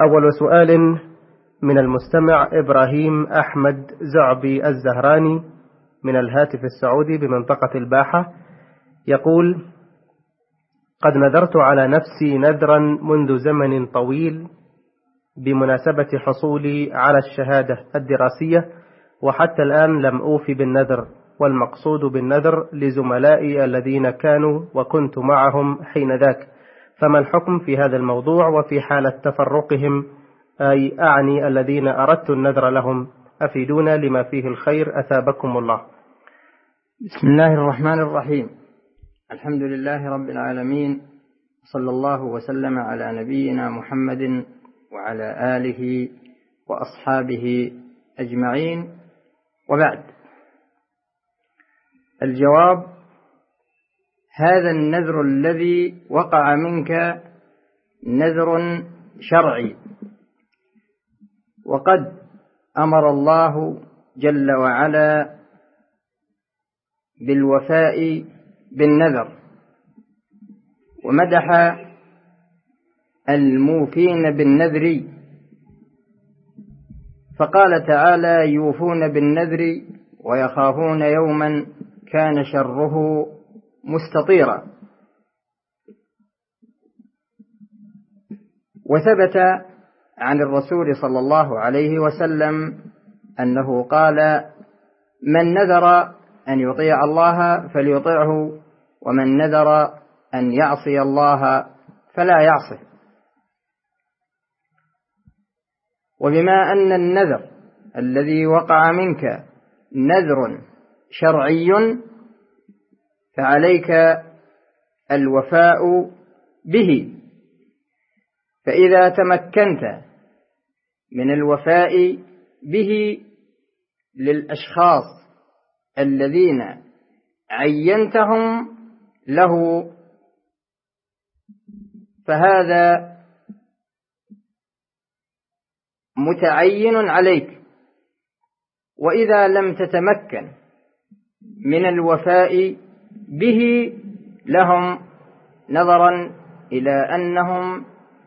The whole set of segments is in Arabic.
أول سؤال من المستمع إبراهيم أحمد زعبي الزهراني من الهاتف السعودي بمنطقة الباحة، يقول: قد نذرت على نفسي نذرا منذ زمن طويل بمناسبة حصولي على الشهادة الدراسية، وحتى الآن لم أوفي بالنذر، والمقصود بالنذر لزملائي الذين كانوا وكنت معهم حين ذاك، فما الحكم في هذا الموضوع وفي حالة تفرقهم، أي أعني الذين أردت النذر لهم؟ أفيدونا لما فيه الخير أثابكم الله. بسم الله الرحمن الرحيم. الحمد لله رب العالمين، صلى الله وسلم على نبينا محمد وعلى آله وأصحابه أجمعين، وبعد. الجواب: هذا النذر الذي وقع منك نذر شرعي، وقد أمر الله جل وعلا بالوفاء بالنذر، ومدح الموفين بالنذر، فقال تعالى: يوفون بالنذر ويخافون يوما كان شره مستطيرا. وثبت عن الرسول صلى الله عليه وسلم أنه قال: من نذر أن يطيع الله فليطعه، ومن نذر أن يعصي الله فلا يعصه. وبما أن النذر الذي وقع منك نذر شرعي، فعليك الوفاء به، فإذا تمكنت من الوفاء به للأشخاص الذين عينتهم له فهذا متعين عليك، وإذا لم تتمكن من الوفاء به لهم، نظرا إلى أنهم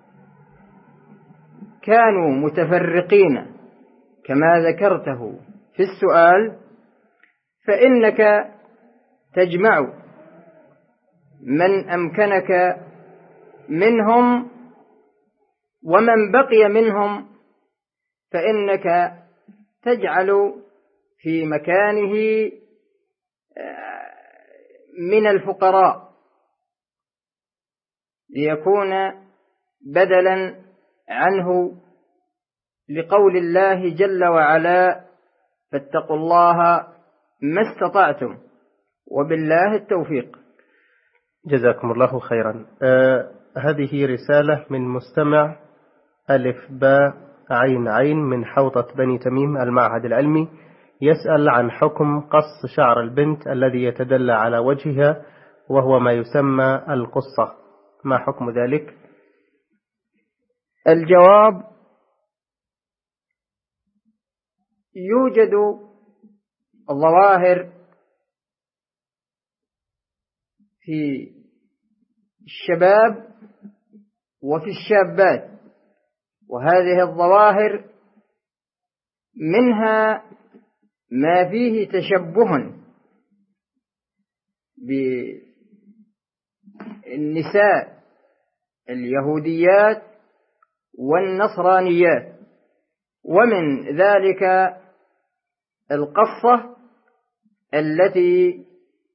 كانوا متفرقين كما ذكرته في السؤال، فإنك تجمع من أمكنك منهم، ومن بقي منهم فإنك تجعل في مكانه من الفقراء، ليكون بدلا عنه، لقول الله جل وعلا: فاتقوا الله ما استطعتم وبالله التوفيق. جزاكم الله خيرا. هذه رسالة من مستمع ألف باء عين عين من حوطة بني تميم المعهد العلمي، يسأل عن حكم قص شعر البنت الذي يتدلى على وجهها وهو ما يسمى القصة، ما حكم ذلك؟ الجواب: يوجد ظواهر في الشباب وفي الشابات، وهذه الظواهر منها ما فيه تشبه بالنساء اليهوديات والنصرانيات، ومن ذلك القصة التي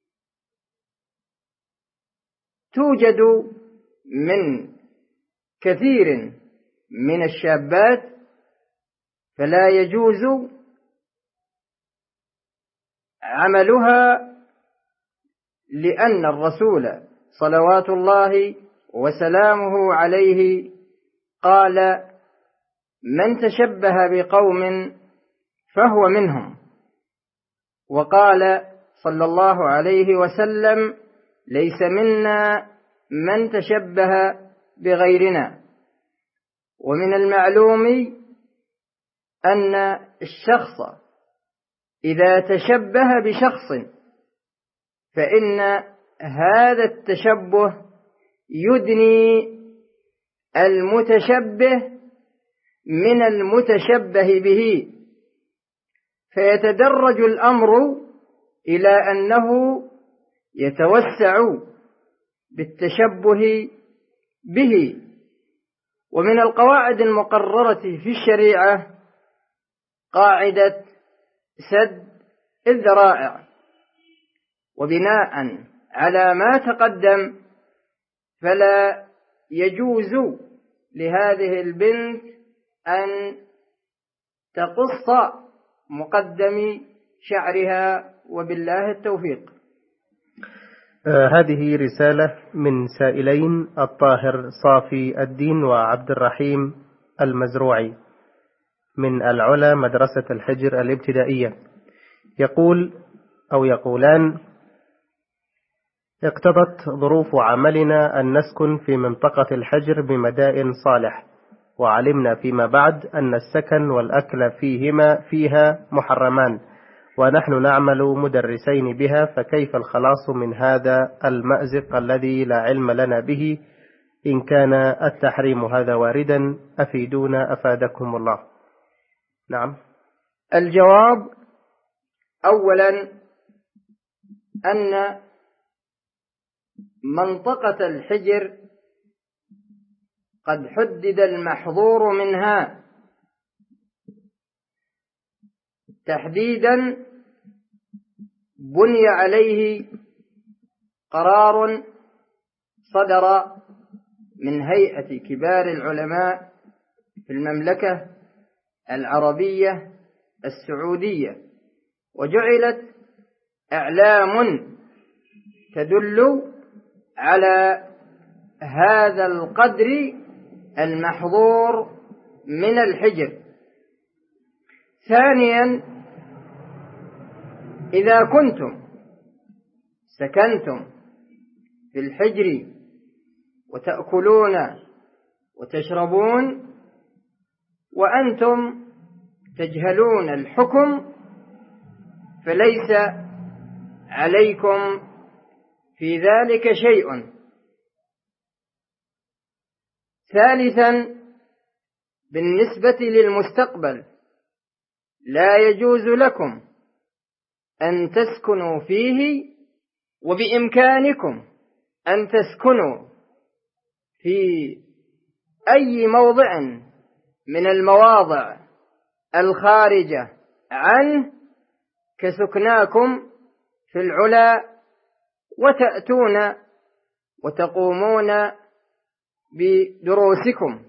توجد من كثير من الشابات، فلا يجوز عملها، لأن الرسول صلوات الله وسلامه عليه قال: من تشبه بقوم فهو منهم، وقال صلى الله عليه وسلم: ليس منا من تشبه بغيرنا. ومن المعلوم أن الشخص إذا تشبه بشخص فإن هذا التشبه يدني المتشبه من المتشبه به، فيتدرج الأمر إلى أنه يتوسع بالتشبه به. ومن القواعد المقررة في الشريعة قاعدة سد الذرائع. وبناء على ما تقدم فلا يجوز لهذه البنت أن تقص مقدم شعرها، وبالله التوفيق. هذه رسالة من سائلين: الطاهر صافي الدين وعبد الرحيم المزروعي من العلا مدرسة الحجر الابتدائية. يقول أو يقولان: اقتضت ظروف عملنا أن نسكن في منطقة الحجر بمدائن صالح، وعلمنا فيما بعد أن السكن والأكل فيها محرمان، ونحن نعمل مدرسين بها، فكيف الخلاص من هذا المأزق الذي لا علم لنا به؟ إن كان التحريم هذا واردا أفيدونا أفادكم الله. نعم. الجواب: أولا أن منطقة الحجر قد حدد المحظور منها تحديدا بني عليه قرار صدر من هيئة كبار العلماء في المملكة العربية السعودية، وجعلت أعلام تدل على هذا القدر المحظور من الحجر. ثانيا، إذا كنتم سكنتم في الحجر وتأكلون وتشربون وأنتم تجهلون الحكم فليس عليكم في ذلك شيء. ثالثا، بالنسبة للمستقبل لا يجوز لكم أن تسكنوا فيه، وبإمكانكم أن تسكنوا في أي موضع من المواضع الخارجة عنه كسكناكم في العلا، وتأتون وتقومون بدروسكم،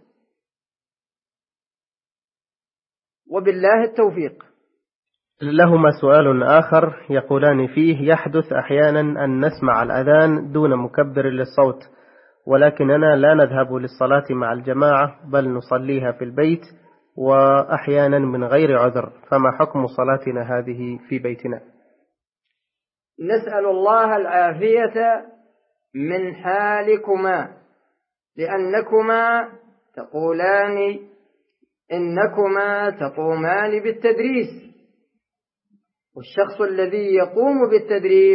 وبالله التوفيق. لهما سؤال آخر يقولان فيه: يحدث أحيانا أن نسمع الأذان دون مكبر للصوت، ولكننا لا نذهب للصلاة مع الجماعة بل نصليها في البيت، وأحيانا من غير عذر، فما حكم صلاتنا هذه في بيتنا؟ نسأل الله العافية من حالكما، لأنكما تقولان إنكما تقومان بالتدريس، والشخص الذي يقوم بالتدريس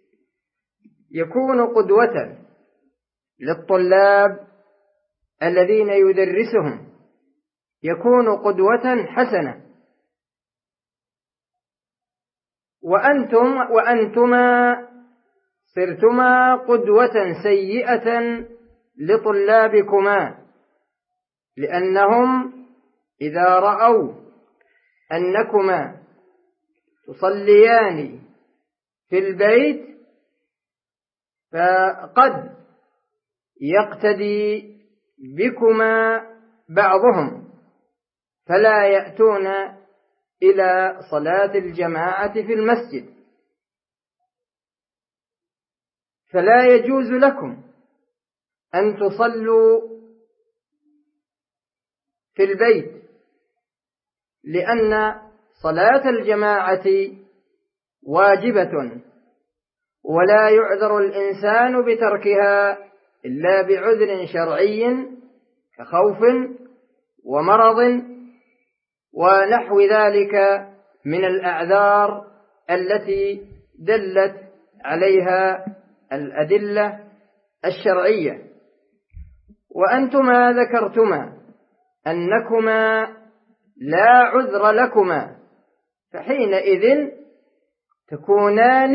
يكون قدوة للطلاب الذين يدرسهم، يكون قدوة حسنة. وأنتما صرتما قدوة سيئة لطلابكما، لأنهم إذا رأوا أنكما تصليان في البيت فقد يقتدي بكما بعضهم، فلا يأتون إلى صلاة الجماعة في المسجد. فلا يجوز لكم أن تصلوا في البيت، لأن صلاة الجماعة واجبة، ولا يعذر الإنسان بتركها إلا بعذر شرعي كخوف ومرض ونحو ذلك من الأعذار التي دلت عليها الأدلة الشرعية. وأنتما ذكرتما أنكما لا عذر لكما، فحينئذ تكونان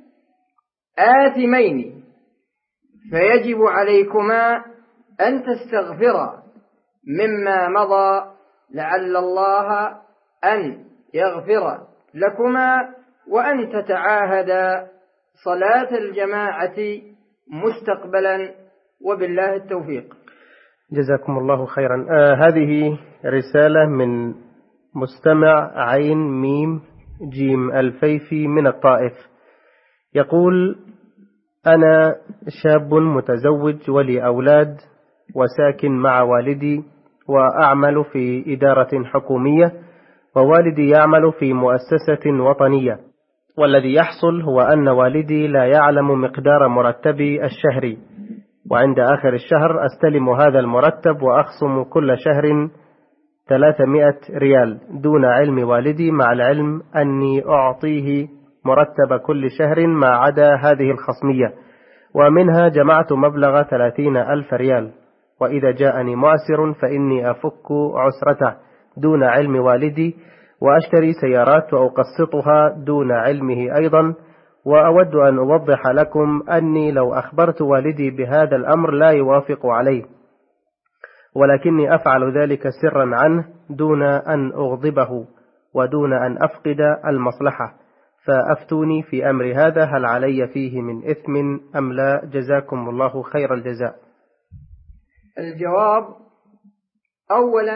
آثمين، فيجب عليكما أن تستغفرا مما مضى لعل الله أن يغفر لكما، وأن تتعاهدا صلاة الجماعة مستقبلا، وبالله التوفيق. جزاكم الله خيرا. هذه رسالة من مستمع عين ميم جيم الفيفي من الطائف، يقول: أنا شاب متزوج ولي أولاد وساكن مع والدي، وأعمل في إدارة حكومية، ووالدي يعمل في مؤسسة وطنية. والذي يحصل هو أن والدي لا يعلم مقدار مرتبي الشهري، وعند آخر الشهر أستلم هذا المرتب وأخصم كل شهر 300 ريال دون علم والدي، مع العلم أني أعطيه مرتب كل شهر ما عدا هذه الخصمية، ومنها جمعت مبلغ 30,000 ريال، وإذا جاءني معسر فإني أفك عسرته دون علم والدي، وأشتري سيارات وأقسطها دون علمه أيضا. وأود أن أوضح لكم أني لو أخبرت والدي بهذا الأمر لا يوافق عليه، ولكني أفعل ذلك سرا عنه دون أن أغضبه ودون أن أفقد المصلحة، فأفتوني في أمر هذا، هل علي فيه من إثم أم لا؟ جزاكم الله خير الجزاء. الجواب: أولا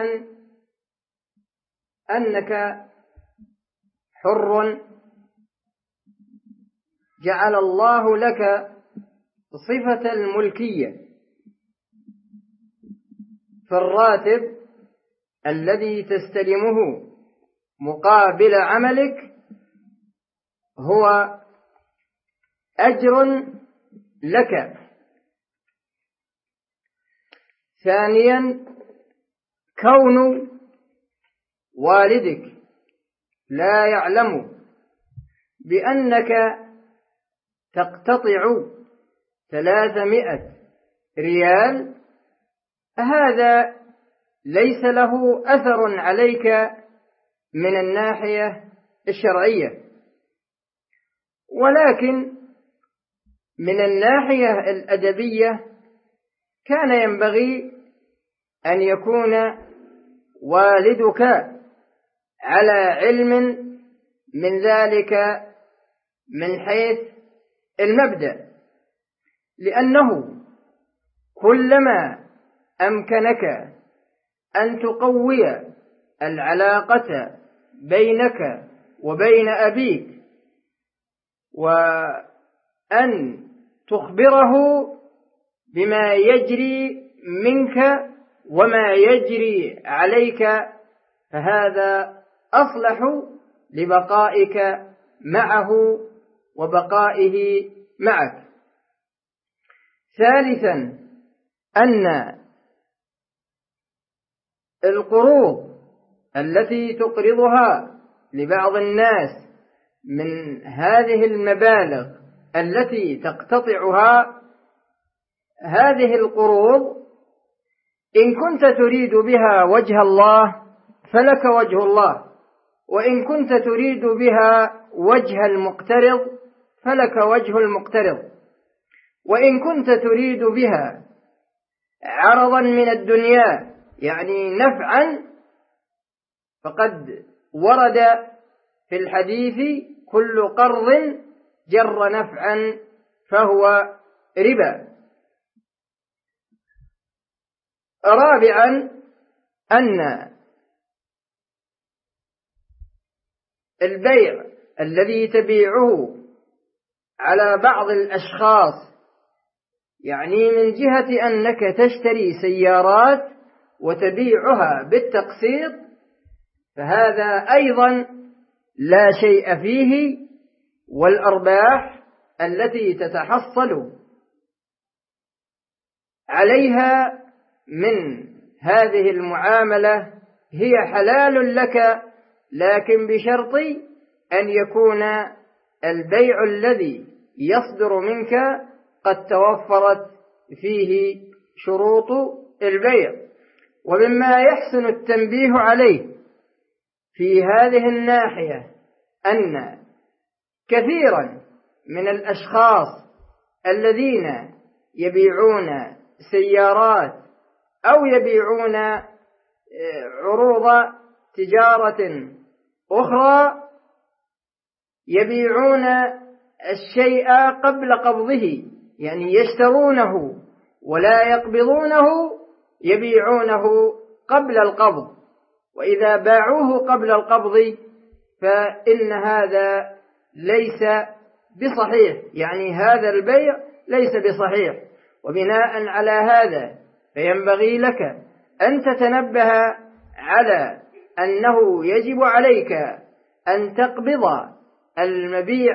أنك حر، جعل الله لك صفة الملكية، فالراتب الذي تستلمه مقابل عملك هو أجر لك. ثانيا، كون والدك لا يعلم بأنك تقتطع 300 ريال، هذا ليس له أثر عليك من الناحية الشرعية، ولكن من الناحية الأدبية كان ينبغي أن يكون والدك على علم من ذلك من حيث المبدأ، لأنه كلما أمكنك أن تقوي العلاقة بينك وبين أبيك، وأن تخبره بما يجري منك وما يجري عليك، فهذا أصلح لبقائك معه وبقائه معك. ثالثا، أن القروض التي تقرضها لبعض الناس من هذه المبالغ التي تقتطعها، هذه القروض إن كنت تريد بها وجه الله فلك وجه الله، وإن كنت تريد بها وجه المقترض فلك وجه المقترض، وإن كنت تريد بها عرضا من الدنيا يعني نفعا، فقد ورد في الحديث: كل قرض جر نفعا فهو ربا. رابعا، أن البيع الذي تبيعه على بعض الأشخاص، يعني من جهة أنك تشتري سيارات وتبيعها بالتقسيط، فهذا أيضا لا شيء فيه، والأرباح التي تتحصل عليها من هذه المعاملة هي حلال لك، لكن بشرط أن يكون البيع الذي يصدر منك قد توفرت فيه شروط البيع. ومما يحسن التنبيه عليه في هذه الناحية أن كثيرا من الأشخاص الذين يبيعون سيارات أو يبيعون عروض تجارة أخرى يبيعون الشيء قبل قبضه، يعني يشترونه ولا يقبضونه، يبيعونه قبل القبض. وإذا باعوه قبل القبض فإن هذا ليس بصحيح، يعني هذا البيع ليس بصحيح. وبناء على هذا فينبغي لك أن تتنبه على أنه يجب عليك أن تقبض المبيع،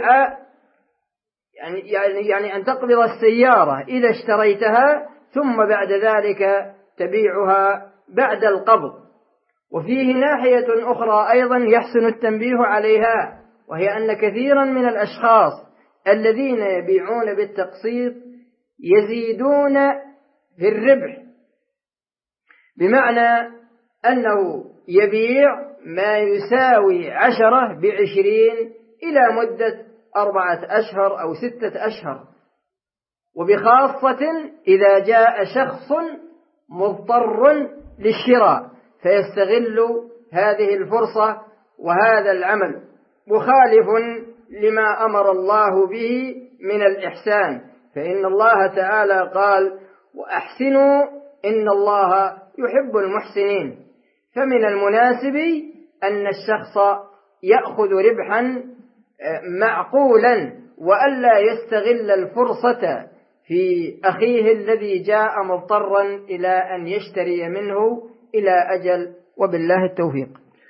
يعني أن تقبض السيارة إذا اشتريتها، ثم بعد ذلك تبيعها بعد القبض. وفيه ناحية أخرى أيضا يحسن التنبيه عليها، وهي أن كثيرا من الأشخاص الذين يبيعون بالتقسيط يزيدون في الربح، بمعنى أنه يبيع ما يساوي 10 ب20 إلى مدة 4 أشهر أو 6 أشهر، وبخاصة إذا جاء شخص مضطر للشراء فيستغل هذه الفرصة. وهذا العمل مخالف لما أمر الله به من الإحسان، فإن الله تعالى قال: وأحسنوا إن الله يحب المحسنين. فمن المناسب أن الشخص يأخذ ربحا معقولا، وألا يستغل الفرصة في أخيه الذي جاء مضطرا إلى أن يشتري منه إلى أجل. وبالله التوفيق.